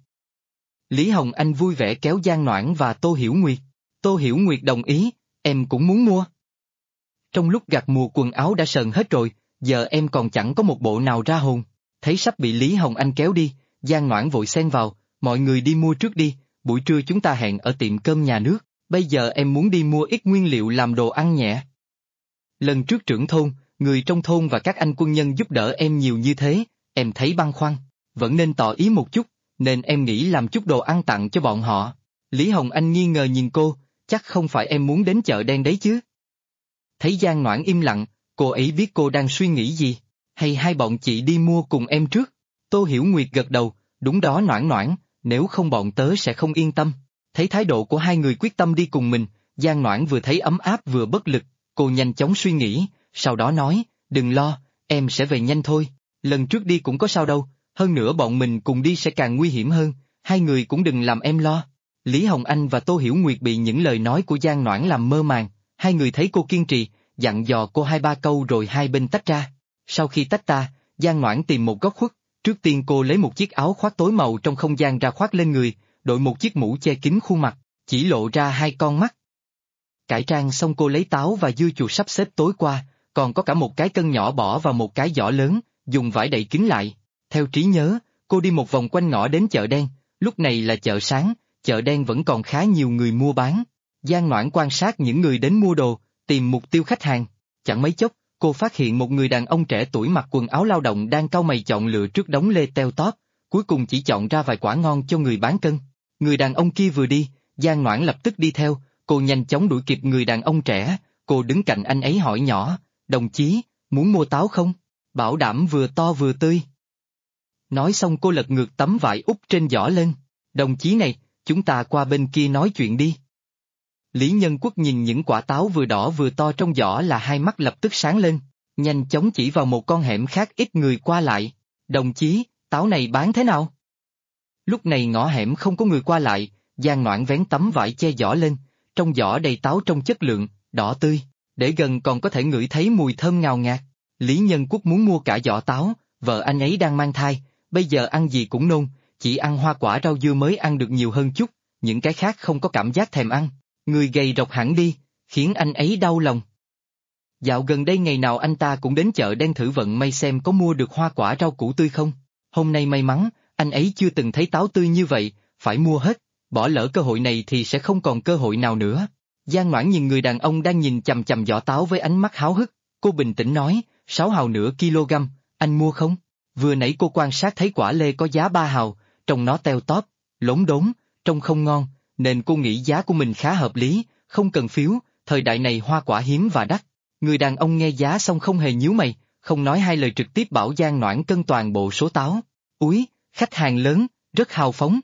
Lý Hồng Anh vui vẻ kéo Giang Ngoãn và Tô Hiểu Nguyệt. Tô Hiểu Nguyệt đồng ý, em cũng muốn mua. Trong lúc gặt mùa quần áo đã sờn hết rồi, giờ em còn chẳng có một bộ nào ra hồn. Thấy sắp bị Lý Hồng Anh kéo đi, Giang Ngoãn vội xen vào, mọi người đi mua trước đi, buổi trưa chúng ta hẹn ở tiệm cơm nhà nước, bây giờ em muốn đi mua ít nguyên liệu làm đồ ăn nhẹ. Lần trước trưởng thôn, người trong thôn và các anh quân nhân giúp đỡ em nhiều như thế, em thấy băn khoăn, vẫn nên tỏ ý một chút, nên em nghĩ làm chút đồ ăn tặng cho bọn họ. Lý Hồng Anh nghi ngờ nhìn cô, chắc không phải em muốn đến chợ đen đấy chứ? Thấy Giang Ngoãn im lặng, cô ấy biết cô đang suy nghĩ gì, hay hai bọn chị đi mua cùng em trước? Tô Hiểu Nguyệt gật đầu, đúng đó Noãn Noãn, nếu không bọn tớ sẽ không yên tâm. Thấy thái độ của hai người quyết tâm đi cùng mình, Giang Noãn vừa thấy ấm áp vừa bất lực, cô nhanh chóng suy nghĩ, sau đó nói, đừng lo, em sẽ về nhanh thôi, lần trước đi cũng có sao đâu, hơn nữa bọn mình cùng đi sẽ càng nguy hiểm hơn, hai người cũng đừng làm em lo. Lý Hồng Anh và Tô Hiểu Nguyệt bị những lời nói của Giang Noãn làm mơ màng, hai người thấy cô kiên trì, dặn dò cô 2-3 câu rồi hai bên tách ra. Sau khi tách ra, Giang Noãn tìm một góc khuất, trước tiên cô lấy một chiếc áo khoác tối màu trong không gian ra khoác lên người, đội một chiếc mũ che kín khuôn mặt, chỉ lộ ra 2 con mắt. Cải trang xong cô lấy táo và dưa chuột sắp xếp tối qua, còn có cả một cái cân nhỏ bỏ vào một cái giỏ lớn, dùng vải đậy kín lại. Theo trí nhớ, cô đi một vòng quanh ngõ đến chợ đen, lúc này là chợ sáng, chợ đen vẫn còn khá nhiều người mua bán. Giang Noãn quan sát những người đến mua đồ, tìm mục tiêu khách hàng. Chẳng mấy chốc, cô phát hiện một người đàn ông trẻ tuổi mặc quần áo lao động đang cau mày chọn lựa trước đống lê teo tóp, cuối cùng chỉ chọn ra vài quả ngon cho người bán cân. Người đàn ông kia vừa đi, Giang Noãn lập tức đi theo, cô nhanh chóng đuổi kịp người đàn ông trẻ, cô đứng cạnh anh ấy hỏi nhỏ, đồng chí, muốn mua táo không? Bảo đảm vừa to vừa tươi. Nói xong cô lật ngược tấm vải úp trên giỏ lên, đồng chí này, chúng ta qua bên kia nói chuyện đi. Lý Nhân Quốc nhìn những quả táo vừa đỏ vừa to trong giỏ là hai mắt lập tức sáng lên, nhanh chóng chỉ vào một con hẻm khác ít người qua lại, đồng chí, táo này bán thế nào? Lúc này ngõ hẻm không có người qua lại, Giang Noãn vén tấm vải che giỏ lên, trong giỏ đầy táo trong chất lượng, đỏ tươi, để gần còn có thể ngửi thấy mùi thơm ngào ngạt. Lý Nhân Quốc muốn mua cả giỏ táo, vợ anh ấy đang mang thai, bây giờ ăn gì cũng nôn, chỉ ăn hoa quả rau dưa mới ăn được nhiều hơn chút, những cái khác không có cảm giác thèm ăn. Người gầy rộc hẳn đi, khiến anh ấy đau lòng. Dạo gần đây ngày nào anh ta cũng đến chợ đen thử vận may xem có mua được hoa quả rau củ tươi không. Hôm nay may mắn, anh ấy chưa từng thấy táo tươi như vậy, phải mua hết, bỏ lỡ cơ hội này thì sẽ không còn cơ hội nào nữa. Giang Noãn nhìn người đàn ông đang nhìn chằm chằm giỏ táo với ánh mắt háo hức, cô bình tĩnh nói, 6 hào nửa kg, anh mua không? Vừa nãy cô quan sát thấy quả lê có giá 3 hào, trông nó teo tóp, lốm đốm, trông không ngon, nên cô nghĩ giá của mình khá hợp lý, không cần phiếu, thời đại này hoa quả hiếm và đắt. Người đàn ông nghe giá xong không hề nhíu mày, không nói hai lời trực tiếp bảo Giang Noãn cân toàn bộ số táo. Úi, khách hàng lớn, rất hào phóng.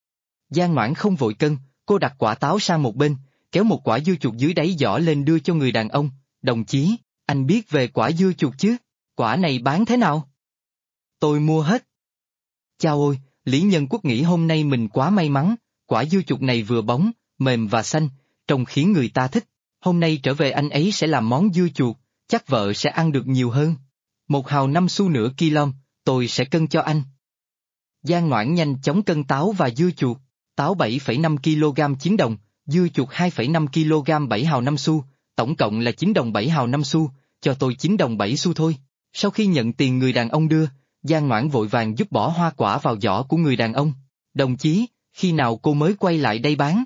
Giang Noãn không vội cân, cô đặt quả táo sang một bên, kéo một quả dưa chuột dưới đáy giỏ lên đưa cho người đàn ông. Đồng chí, anh biết về quả dưa chuột chứ? Quả này bán thế nào? Tôi mua hết. Chao ôi, Lý Nhân Quốc nghĩ hôm nay mình quá may mắn, quả dưa chuột này vừa bóng, mềm và xanh, trông khiến người ta thích. Hôm nay trở về anh ấy sẽ làm món dưa chuột, chắc vợ sẽ ăn được nhiều hơn. 1 hào 5 xu nửa kg, tôi sẽ cân cho anh. Giang Noãn nhanh chóng cân táo và dưa chuột, táo 7,5 kg 9 đồng, dưa chuột 2,5 kg 7 hào 5 xu, tổng cộng là 9 đồng 7 hào 5 xu, cho tôi 9 đồng 7 xu thôi. Sau khi nhận tiền người đàn ông đưa, Giang Noãn vội vàng giúp bỏ hoa quả vào giỏ của người đàn ông. Đồng chí, khi nào cô mới quay lại đây bán?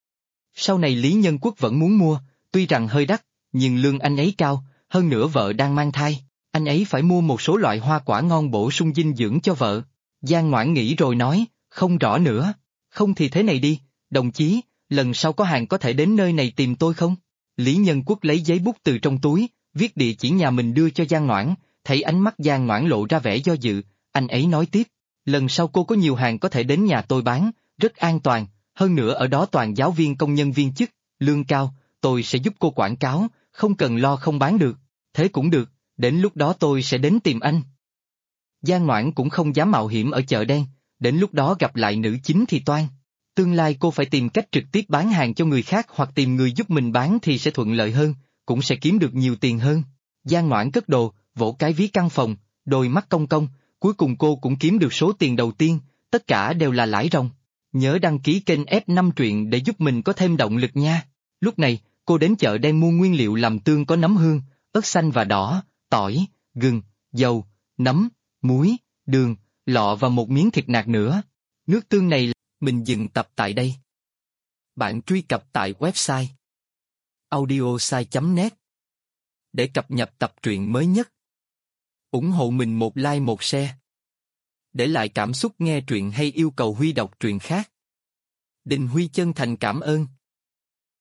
Sau này Lý Nhân Quốc vẫn muốn mua, tuy rằng hơi đắt, nhưng lương anh ấy cao, hơn nữa vợ đang mang thai, anh ấy phải mua một số loại hoa quả ngon bổ sung dinh dưỡng cho vợ. Giang Noãn nghĩ rồi nói, không rõ nữa, không thì thế này đi, đồng chí, lần sau có hàng có thể đến nơi này tìm tôi không? Lý Nhân Quốc lấy giấy bút từ trong túi, viết địa chỉ nhà mình đưa cho Giang Noãn, thấy ánh mắt Giang Noãn lộ ra vẻ do dự, anh ấy nói tiếp, lần sau cô có nhiều hàng có thể đến nhà tôi bán, rất an toàn, hơn nữa ở đó toàn giáo viên công nhân viên chức, lương cao, tôi sẽ giúp cô quảng cáo, không cần lo không bán được, thế cũng được, đến lúc đó tôi sẽ đến tìm anh. Giang Noãn cũng không dám mạo hiểm ở chợ đen, đến lúc đó gặp lại nữ chính thì toan. Tương lai cô phải tìm cách trực tiếp bán hàng cho người khác hoặc tìm người giúp mình bán thì sẽ thuận lợi hơn, cũng sẽ kiếm được nhiều tiền hơn. Giang Noãn cất đồ, vỗ cái ví căn phòng, đôi mắt cong cong, cuối cùng cô cũng kiếm được số tiền đầu tiên, tất cả đều là lãi ròng. Nhớ đăng ký kênh F5 truyện để giúp mình có thêm động lực nha. Lúc này, cô đến chợ đen mua nguyên liệu làm tương có nấm hương, ớt xanh và đỏ, tỏi, gừng, dầu, nấm, muối, đường, lọ và một miếng thịt nạc nữa. Nước tương này mình dừng tập tại đây. Bạn truy cập tại website audiosai.net để cập nhật tập truyện mới nhất. Ủng hộ mình một like một share. Để lại cảm xúc nghe truyện hay yêu cầu Huy đọc truyện khác. Đình Huy chân thành cảm ơn.